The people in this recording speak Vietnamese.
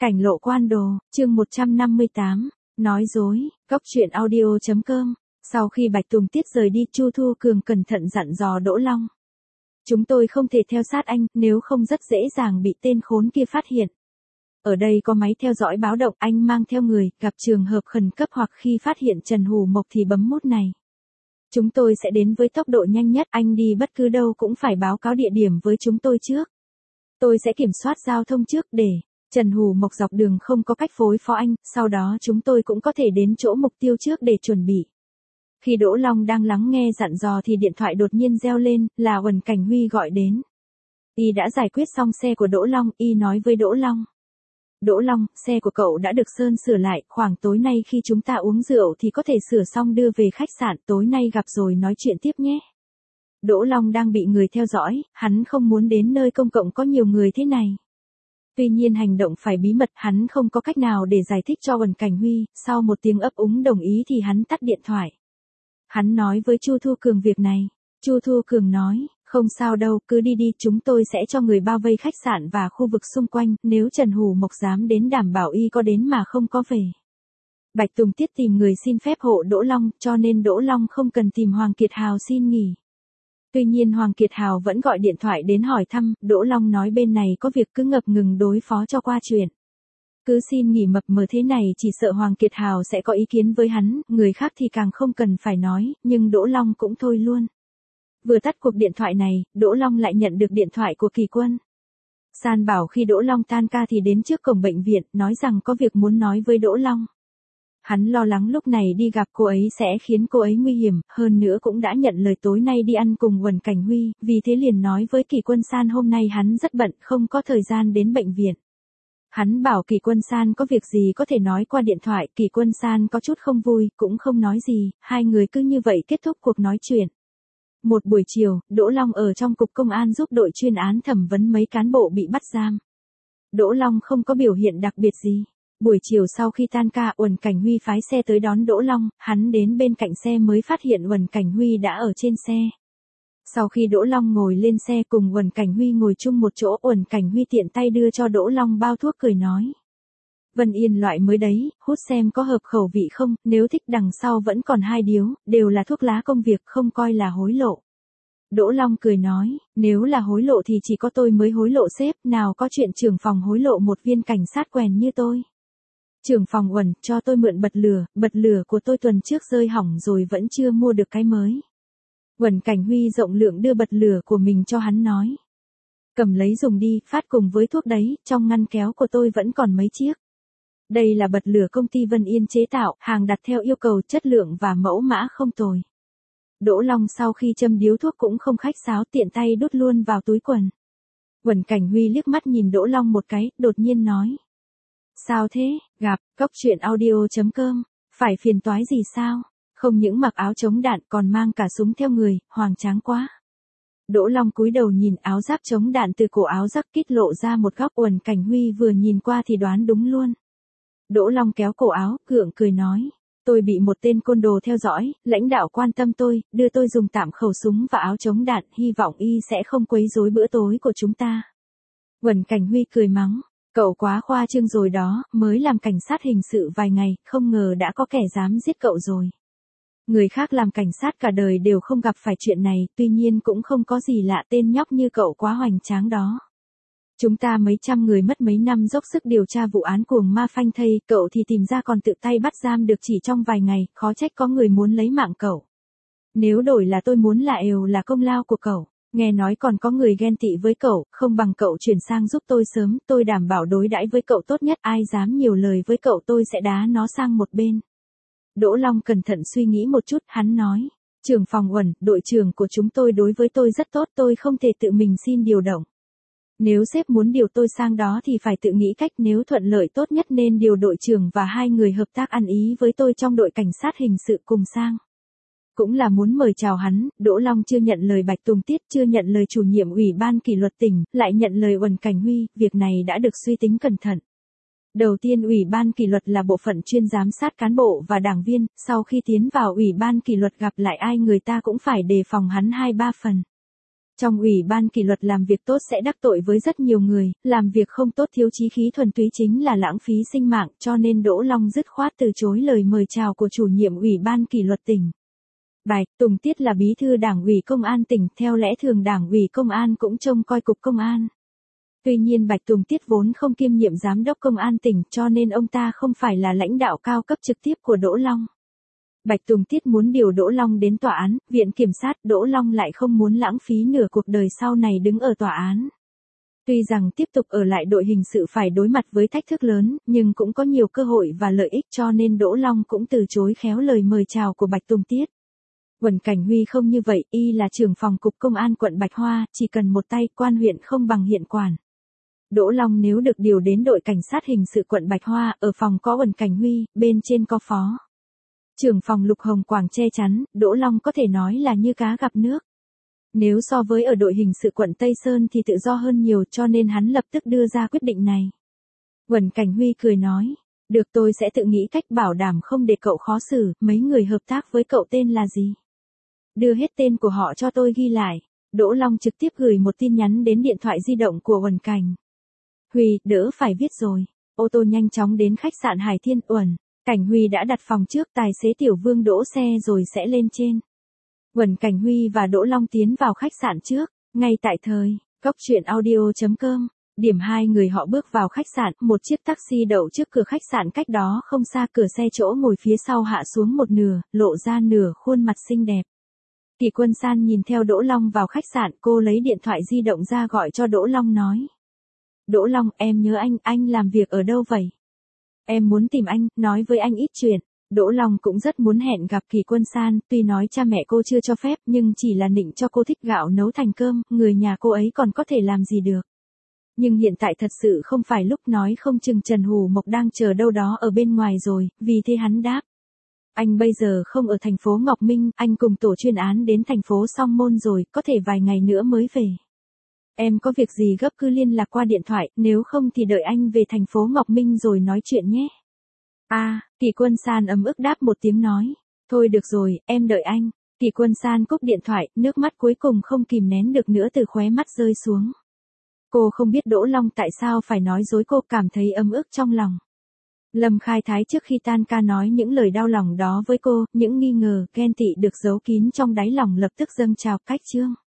Cảnh lộ quan đồ, chương 158, nói dối, góc truyện audio.com. Sau khi Bạch Tùng Tiết rời đi, Chu Thu Cường cẩn thận dặn dò Đỗ Long. Chúng tôi không thể theo sát anh, nếu không rất dễ dàng bị tên khốn kia phát hiện. Ở đây có máy theo dõi báo động, anh mang theo người, gặp trường hợp khẩn cấp hoặc khi phát hiện Trần Hủ Mộc thì bấm nút này. Chúng tôi sẽ đến với tốc độ nhanh nhất, anh đi bất cứ đâu cũng phải báo cáo địa điểm với chúng tôi trước. Tôi sẽ kiểm soát giao thông trước để Trần Hủ Mộc dọc đường không có cách phối phó anh, sau đó chúng tôi cũng có thể đến chỗ mục tiêu trước để chuẩn bị. Khi Đỗ Long đang lắng nghe dặn dò thì điện thoại đột nhiên reo lên, là Uẩn Cảnh Huy gọi đến. Y đã giải quyết xong xe của Đỗ Long, Y nói với Đỗ Long. Đỗ Long, xe của cậu đã được sơn sửa lại, khoảng tối nay khi chúng ta uống rượu thì có thể sửa xong đưa về khách sạn, tối nay gặp rồi nói chuyện tiếp nhé. Đỗ Long đang bị người theo dõi, hắn không muốn đến nơi công cộng có nhiều người thế này. Tuy nhiên hành động phải bí mật, hắn không có cách nào để giải thích cho Uẩn Cảnh Huy, sau một tiếng ấp úng đồng ý thì hắn tắt điện thoại. Hắn nói với Chu Thu Cường việc này. Chu Thu Cường nói, không sao đâu, cứ đi đi, chúng tôi sẽ cho người bao vây khách sạn và khu vực xung quanh, nếu Trần Hủ Mộc dám đến đảm bảo Y có đến mà không có về. Bạch Tùng Tiết tìm người xin phép hộ Đỗ Long, cho nên Đỗ Long không cần tìm Hoàng Kiệt Hào xin nghỉ. Tuy nhiên Hoàng Kiệt Hào vẫn gọi điện thoại đến hỏi thăm, Đỗ Long nói bên này có việc cứ ngập ngừng đối phó cho qua chuyện. Cứ xin nghỉ mập mờ thế này chỉ sợ Hoàng Kiệt Hào sẽ có ý kiến với hắn, người khác thì càng không cần phải nói, nhưng Đỗ Long cũng thôi luôn. Vừa tắt cuộc điện thoại này, Đỗ Long lại nhận được điện thoại của Kỳ Quân. San bảo khi Đỗ Long tan ca thì đến trước cổng bệnh viện, nói rằng có việc muốn nói với Đỗ Long. Hắn lo lắng lúc này đi gặp cô ấy sẽ khiến cô ấy nguy hiểm, hơn nữa cũng đã nhận lời tối nay đi ăn cùng Uẩn Cảnh Huy, vì thế liền nói với Kỳ Quân San hôm nay hắn rất bận, không có thời gian đến bệnh viện. Hắn bảo Kỳ Quân San có việc gì có thể nói qua điện thoại, Kỳ Quân San có chút không vui, cũng không nói gì, hai người cứ như vậy kết thúc cuộc nói chuyện. Một buổi chiều, Đỗ Long ở trong cục công an giúp đội chuyên án thẩm vấn mấy cán bộ bị bắt giam. Đỗ Long không có biểu hiện đặc biệt gì. Buổi chiều sau khi tan ca, Uẩn Cảnh Huy phái xe tới đón Đỗ Long, hắn đến bên cạnh xe mới phát hiện Uẩn Cảnh Huy đã ở trên xe. Sau khi Đỗ Long ngồi lên xe cùng Uẩn Cảnh Huy ngồi chung một chỗ, Uẩn Cảnh Huy tiện tay đưa cho Đỗ Long bao thuốc cười nói. Vân Yên loại mới đấy, hút xem có hợp khẩu vị không, nếu thích đằng sau vẫn còn 2 điếu, đều là thuốc lá công việc không coi là hối lộ. Đỗ Long cười nói, nếu là hối lộ thì chỉ có tôi mới hối lộ sếp, nào có chuyện trưởng phòng hối lộ một viên cảnh sát quèn như tôi. Trưởng phòng Uẩn, cho tôi mượn bật lửa của tôi tuần trước rơi hỏng rồi vẫn chưa mua được cái mới. Uẩn Cảnh Huy rộng lượng đưa bật lửa của mình cho hắn nói. Cầm lấy dùng đi, phát cùng với thuốc đấy, trong ngăn kéo của tôi vẫn còn mấy chiếc. Đây là bật lửa công ty Vân Yên chế tạo, hàng đặt theo yêu cầu chất lượng và mẫu mã không tồi. Đỗ Long sau khi châm điếu thuốc cũng không khách sáo, tiện tay đút luôn vào túi quần. Uẩn Cảnh Huy liếc mắt nhìn Đỗ Long một cái, đột nhiên nói. Sao thế, gặp, góc truyện audio.com, phải phiền toái gì sao? Không những mặc áo chống đạn còn mang cả súng theo người, hoành tráng quá. Đỗ Long cúi đầu nhìn áo giáp chống đạn từ cổ áo giáp kít lộ ra một góc, Uẩn Cảnh Huy vừa nhìn qua thì đoán đúng luôn. Đỗ Long kéo cổ áo, gượng cười nói. Tôi bị một tên côn đồ theo dõi, lãnh đạo quan tâm tôi, đưa tôi dùng tạm khẩu súng và áo chống đạn, hy vọng Y sẽ không quấy rối bữa tối của chúng ta. Uẩn Cảnh Huy cười mắng. Cậu quá khoa trương rồi đó, mới làm cảnh sát hình sự vài ngày, không ngờ đã có kẻ dám giết cậu rồi. Người khác làm cảnh sát cả đời đều không gặp phải chuyện này, tuy nhiên cũng không có gì lạ, tên nhóc như cậu quá hoành tráng đó. Chúng ta mấy trăm người mất mấy năm dốc sức điều tra vụ án cuồng ma phanh thây, cậu thì tìm ra còn tự tay bắt giam được chỉ trong vài ngày, khó trách có người muốn lấy mạng cậu. Nếu đổi là tôi muốn là đều là công lao của cậu. Nghe nói còn có người ghen tị với cậu, không bằng cậu chuyển sang giúp tôi sớm, tôi đảm bảo đối đãi với cậu tốt nhất, ai dám nhiều lời với cậu tôi sẽ đá nó sang một bên. Đỗ Long cẩn thận suy nghĩ một chút, hắn nói, trưởng phòng Uẩn, đội trưởng của chúng tôi đối với tôi rất tốt, tôi không thể tự mình xin điều động. Nếu sếp muốn điều tôi sang đó thì phải tự nghĩ cách, nếu thuận lợi tốt nhất nên điều đội trưởng và 2 người hợp tác ăn ý với tôi trong đội cảnh sát hình sự cùng sang. Cũng là muốn mời chào hắn, Đỗ Long chưa nhận lời Bạch Tùng Tiết, chưa nhận lời chủ nhiệm Ủy ban kỷ luật tỉnh, lại nhận lời Uẩn Cảnh Huy, việc này đã được suy tính cẩn thận. Đầu tiên Ủy ban kỷ luật là bộ phận chuyên giám sát cán bộ và đảng viên, sau khi tiến vào Ủy ban kỷ luật gặp lại ai người ta cũng phải đề phòng hắn 2-3 phần. Trong ủy ban kỷ luật làm việc tốt sẽ đắc tội với rất nhiều người, làm việc không tốt thiếu chí khí thuần túy chính là lãng phí sinh mạng, cho nên Đỗ Long dứt khoát từ chối lời mời chào của chủ nhiệm ủy ban kỷ luật tỉnh. Bài, Tùng Tiết là bí thư đảng ủy công an tỉnh, theo lẽ thường đảng ủy công an cũng trông coi cục công an. Tuy nhiên Bạch Tùng Tiết vốn không kiêm nhiệm giám đốc công an tỉnh, cho nên ông ta không phải là lãnh đạo cao cấp trực tiếp của Đỗ Long. Bạch Tùng Tiết muốn điều Đỗ Long đến tòa án, viện kiểm sát, Đỗ Long lại không muốn lãng phí nửa cuộc đời sau này đứng ở tòa án. Tuy rằng tiếp tục ở lại đội hình sự phải đối mặt với thách thức lớn, nhưng cũng có nhiều cơ hội và lợi ích, cho nên Đỗ Long cũng từ chối khéo lời mời chào của Bạch Tùng Tiết. Uẩn Cảnh Huy không như vậy, y là trưởng phòng cục công an quận Bạch Hoa, chỉ cần một tay, quan huyện không bằng hiện quản. Đỗ Long nếu được điều đến đội cảnh sát hình sự quận Bạch Hoa, ở phòng có Uẩn Cảnh Huy, bên trên có phó trưởng phòng Lục Hồng Quảng che chắn, Đỗ Long có thể nói là như cá gặp nước. Nếu so với ở đội hình sự quận Tây Sơn thì tự do hơn nhiều, cho nên hắn lập tức đưa ra quyết định này. Uẩn Cảnh Huy cười nói, được, tôi sẽ tự nghĩ cách bảo đảm không để cậu khó xử. Mấy người hợp tác với cậu tên là gì? Đưa hết tên của họ cho tôi ghi lại. Đỗ Long trực tiếp gửi một tin nhắn đến điện thoại di động của Uẩn Cảnh Huy, đỡ phải viết rồi. Ô tô nhanh chóng đến khách sạn Hải Thiên. Uẩn Cảnh Huy đã đặt phòng trước, tài xế Tiểu Vương đỗ xe rồi sẽ lên trên. Uẩn Cảnh Huy và Đỗ Long tiến vào khách sạn trước, ngay tại thời, coctruyện.audio.com. Điểm hai người họ bước vào khách sạn, một chiếc taxi đậu trước cửa khách sạn cách đó không xa, cửa xe chỗ ngồi phía sau hạ xuống một nửa, lộ ra nửa khuôn mặt xinh đẹp. Kỳ Quân San nhìn theo Đỗ Long vào khách sạn, cô lấy điện thoại di động ra gọi cho Đỗ Long nói. Đỗ Long, em nhớ anh làm việc ở đâu vậy? Em muốn tìm anh, nói với anh ít chuyện. Đỗ Long cũng rất muốn hẹn gặp Kỳ Quân San, tuy nói cha mẹ cô chưa cho phép, nhưng chỉ là nịnh cho cô thích gạo nấu thành cơm, người nhà cô ấy còn có thể làm gì được. Nhưng hiện tại thật sự không phải lúc, nói không chừng Trần Hủ Mộc đang chờ đâu đó ở bên ngoài rồi, vì thế hắn đáp. Anh bây giờ không ở thành phố Ngọc Minh, anh cùng tổ chuyên án đến thành phố Song Môn rồi, có thể vài ngày nữa mới về. Em có việc gì gấp cứ liên lạc qua điện thoại, nếu không thì đợi anh về thành phố Ngọc Minh rồi nói chuyện nhé. Kỳ Quân San ấm ức đáp một tiếng nói. Thôi được rồi, em đợi anh. Kỳ Quân San cúp điện thoại, nước mắt cuối cùng không kìm nén được nữa từ khóe mắt rơi xuống. Cô không biết Đỗ Long tại sao phải nói dối, cô cảm thấy ấm ức trong lòng. Lâm Khai Thái trước khi tan ca nói những lời đau lòng đó với cô, những nghi ngờ, ghen tị được giấu kín trong đáy lòng lập tức dâng trào. Cách chương